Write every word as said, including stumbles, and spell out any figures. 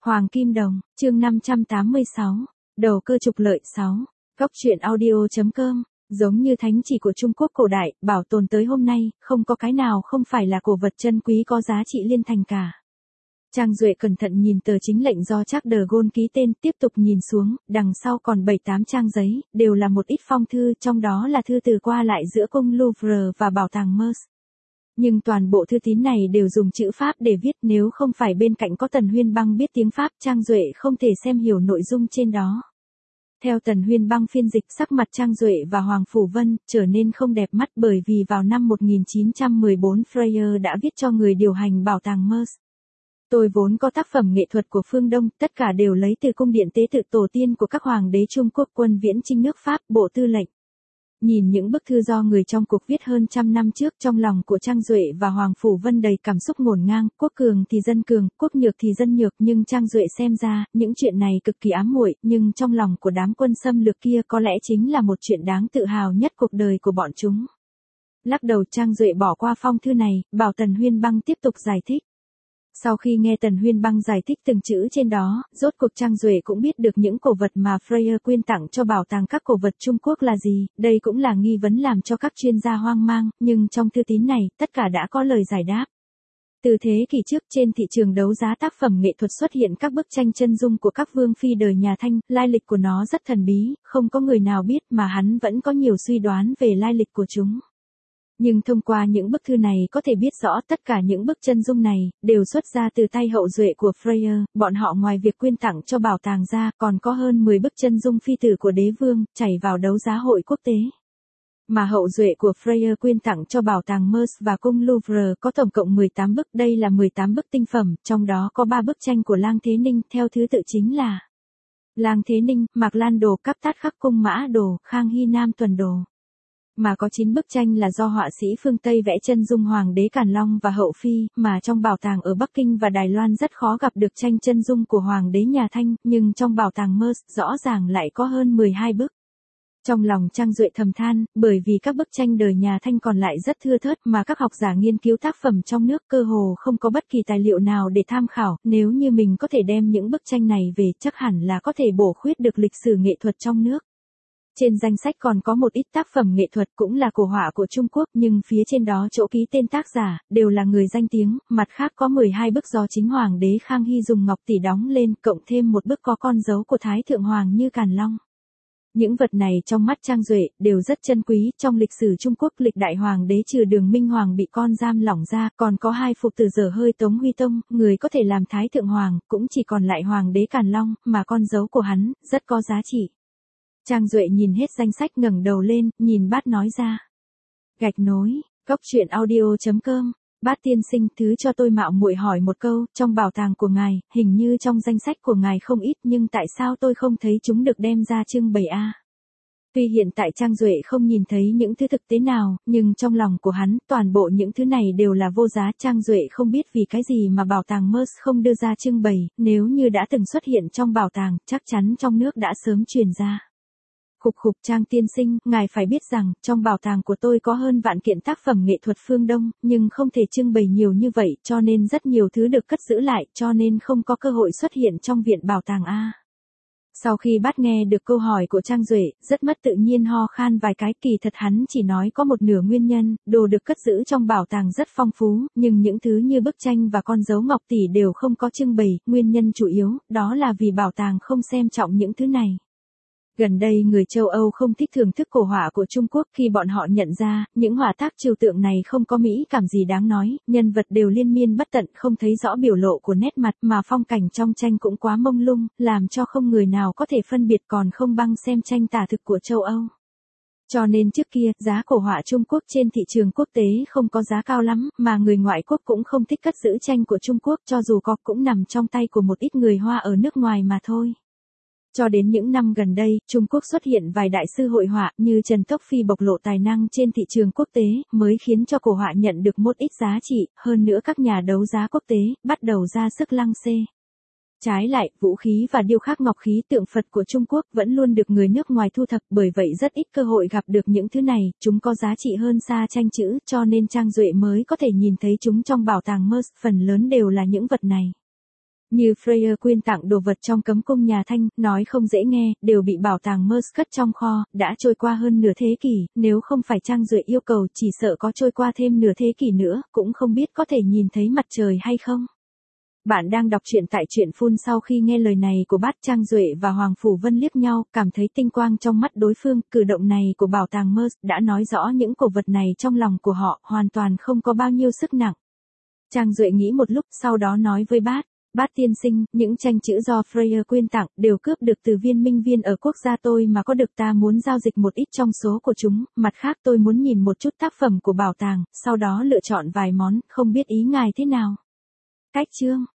Hoàng Kim Đồng, chương năm trăm tám mươi sáu, đầu cơ trục lợi sáu. Góc truyện audio.com, giống như thánh chỉ của Trung Quốc cổ đại, bảo tồn tới hôm nay, không có cái nào không phải là cổ vật chân quý có giá trị liên thành cả. Trang Duệ cẩn thận nhìn tờ chính lệnh do Charles de Gaulle ký tên, tiếp tục nhìn xuống, đằng sau còn bảy tám trang giấy, đều là một ít phong thư, trong đó là thư từ qua lại giữa cung Louvre và bảo tàng Mers. Nhưng toàn bộ thư tín này đều dùng chữ Pháp để viết, nếu không phải bên cạnh có Tần Huyên Băng biết tiếng Pháp, Trang Duệ không thể xem hiểu nội dung trên đó. Theo Tần Huyên Băng phiên dịch, sắc mặt Trang Duệ và Hoàng Phủ Vân trở nên không đẹp mắt bởi vì vào năm một nghìn chín trăm mười bốn Freyer đã viết cho người điều hành bảo tàng Mers. Tôi vốn có tác phẩm nghệ thuật của phương Đông, tất cả đều lấy từ cung điện tế tự tổ tiên của các hoàng đế Trung Quốc, quân viễn chinh nước Pháp, bộ tư lệnh. Nhìn những bức thư do người trong cuộc viết hơn trăm năm trước, trong lòng của Trang Duệ và Hoàng Phủ Vân đầy cảm xúc ngổn ngang, quốc cường thì dân cường, quốc nhược thì dân nhược, nhưng Trang Duệ xem ra, những chuyện này cực kỳ ám muội, nhưng trong lòng của đám quân xâm lược kia có lẽ chính là một chuyện đáng tự hào nhất cuộc đời của bọn chúng. Lắc đầu, Trang Duệ bỏ qua phong thư này, bảo Tần Huyên Băng tiếp tục giải thích. Sau khi nghe Tần Huyên Băng giải thích từng chữ trên đó, rốt cuộc Trang Duệ cũng biết được những cổ vật mà Freyer quyên tặng cho bảo tàng các cổ vật Trung Quốc là gì, đây cũng là nghi vấn làm cho các chuyên gia hoang mang, nhưng trong thư tín này, tất cả đã có lời giải đáp. Từ thế kỷ trước, trên thị trường đấu giá tác phẩm nghệ thuật xuất hiện các bức tranh chân dung của các vương phi đời nhà Thanh, lai lịch của nó rất thần bí, không có người nào biết mà hắn vẫn có nhiều suy đoán về lai lịch của chúng. Nhưng thông qua những bức thư này có thể biết rõ tất cả những bức chân dung này, đều xuất ra từ tay hậu duệ của Freyer, bọn họ ngoài việc quyên tặng cho bảo tàng ra, còn có hơn mười bức chân dung phi tử của đế vương, chảy vào đấu giá hội quốc tế. Mà hậu duệ của Freyer quyên tặng cho bảo tàng Mers và cung Louvre có tổng cộng mười tám bức, đây là mười tám bức tinh phẩm, trong đó có ba bức tranh của Lang Thế Ninh, theo thứ tự chính là Lang Thế Ninh, Mạc Lan Đồ, Cáp Tát Khắc Cung Mã Đồ, Khang Hy Nam Tuần Đồ. Mà có chín bức tranh là do họa sĩ phương Tây vẽ chân dung Hoàng đế Càn Long và Hậu Phi, mà trong bảo tàng ở Bắc Kinh và Đài Loan rất khó gặp được tranh chân dung của Hoàng đế nhà Thanh, nhưng trong bảo tàng Mers, rõ ràng lại có hơn mười hai bức. Trong lòng Trang Duệ thầm than, bởi vì các bức tranh đời nhà Thanh còn lại rất thưa thớt mà các học giả nghiên cứu tác phẩm trong nước cơ hồ không có bất kỳ tài liệu nào để tham khảo, nếu như mình có thể đem những bức tranh này về chắc hẳn là có thể bổ khuyết được lịch sử nghệ thuật trong nước. Trên danh sách còn có một ít tác phẩm nghệ thuật cũng là cổ họa của Trung Quốc, nhưng phía trên đó chỗ ký tên tác giả, đều là người danh tiếng, mặt khác có mười hai bức do chính Hoàng đế Khang Hy dùng ngọc tỷ đóng lên, cộng thêm một bức có con dấu của Thái Thượng Hoàng như Càn Long. Những vật này trong mắt Trang Duệ, đều rất chân quý, trong lịch sử Trung Quốc lịch đại hoàng đế trừ Đường Minh Hoàng bị con giam lỏng ra, còn có hai phục tử dở hơi Tống Huy Tông, người có thể làm Thái Thượng Hoàng, cũng chỉ còn lại Hoàng đế Càn Long, mà con dấu của hắn, rất có giá trị. Trang Duệ nhìn hết danh sách ngẩng đầu lên, nhìn Bát nói ra. Gạch nối, góc truyện audio.com, Bát tiên sinh, thứ cho tôi mạo muội hỏi một câu, trong bảo tàng của ngài, hình như trong danh sách của ngài không ít, nhưng tại sao tôi không thấy chúng được đem ra trưng bày a? Tuy hiện tại Trang Duệ không nhìn thấy những thứ thực tế nào, nhưng trong lòng của hắn, toàn bộ những thứ này đều là vô giá. Trang Duệ không biết vì cái gì mà bảo tàng Mers không đưa ra trưng bày, nếu như đã từng xuất hiện trong bảo tàng, chắc chắn trong nước đã sớm truyền ra. Khục khục, Trang tiên sinh, ngài phải biết rằng, trong bảo tàng của tôi có hơn vạn kiện tác phẩm nghệ thuật phương Đông, nhưng không thể trưng bày nhiều như vậy, cho nên rất nhiều thứ được cất giữ lại, cho nên không có cơ hội xuất hiện trong viện bảo tàng A. Sau khi Bát nghe được câu hỏi của Trang Duệ, rất mất tự nhiên ho khan vài cái, kỳ thật hắn chỉ nói có một nửa nguyên nhân, đồ được cất giữ trong bảo tàng rất phong phú, nhưng những thứ như bức tranh và con dấu ngọc tỷ đều không có trưng bày, nguyên nhân chủ yếu, đó là vì bảo tàng không xem trọng những thứ này. Gần đây người châu Âu không thích thưởng thức cổ họa của Trung Quốc khi bọn họ nhận ra, những họa tác trừu tượng này không có mỹ cảm gì đáng nói, nhân vật đều liên miên bất tận, không thấy rõ biểu lộ của nét mặt mà phong cảnh trong tranh cũng quá mông lung, làm cho không người nào có thể phân biệt, còn không bằng xem tranh tả thực của châu Âu. Cho nên trước kia, giá cổ họa Trung Quốc trên thị trường quốc tế không có giá cao lắm, mà người ngoại quốc cũng không thích cất giữ tranh của Trung Quốc, cho dù có cũng nằm trong tay của một ít người Hoa ở nước ngoài mà thôi. Cho đến những năm gần đây, Trung Quốc xuất hiện vài đại sư hội họa như Trần Tốc Phi bộc lộ tài năng trên thị trường quốc tế, mới khiến cho cổ họa nhận được một ít giá trị, hơn nữa các nhà đấu giá quốc tế, bắt đầu ra sức lăng xê. Trái lại, vũ khí và điêu khắc ngọc khí tượng Phật của Trung Quốc vẫn luôn được người nước ngoài thu thập, bởi vậy rất ít cơ hội gặp được những thứ này, chúng có giá trị hơn xa tranh chữ, cho nên Trang Duệ mới có thể nhìn thấy chúng trong bảo tàng Mers, phần lớn đều là những vật này. Như Freya quyên tặng đồ vật trong cấm cung nhà Thanh, nói không dễ nghe, đều bị bảo tàng Merce cất trong kho, đã trôi qua hơn nửa thế kỷ, nếu không phải Trang Duệ yêu cầu chỉ sợ có trôi qua thêm nửa thế kỷ nữa, cũng không biết có thể nhìn thấy mặt trời hay không. Bạn đang đọc truyện tại truyện phun. Sau khi nghe lời này của bát, Trang Duệ và Hoàng Phủ Vân liếc nhau, cảm thấy tinh quang trong mắt đối phương, cử động này của bảo tàng Merce đã nói rõ những cổ vật này trong lòng của họ hoàn toàn không có bao nhiêu sức nặng. Trang Duệ nghĩ một lúc, sau đó nói với bát, bát tiên sinh, những tranh chữ do Freya quyên tặng đều cướp được từ viên minh viên ở quốc gia tôi mà có được, ta muốn giao dịch một ít trong số của chúng, mặt khác tôi muốn nhìn một chút tác phẩm của bảo tàng, sau đó lựa chọn vài món, không biết ý ngài thế nào. Cách chương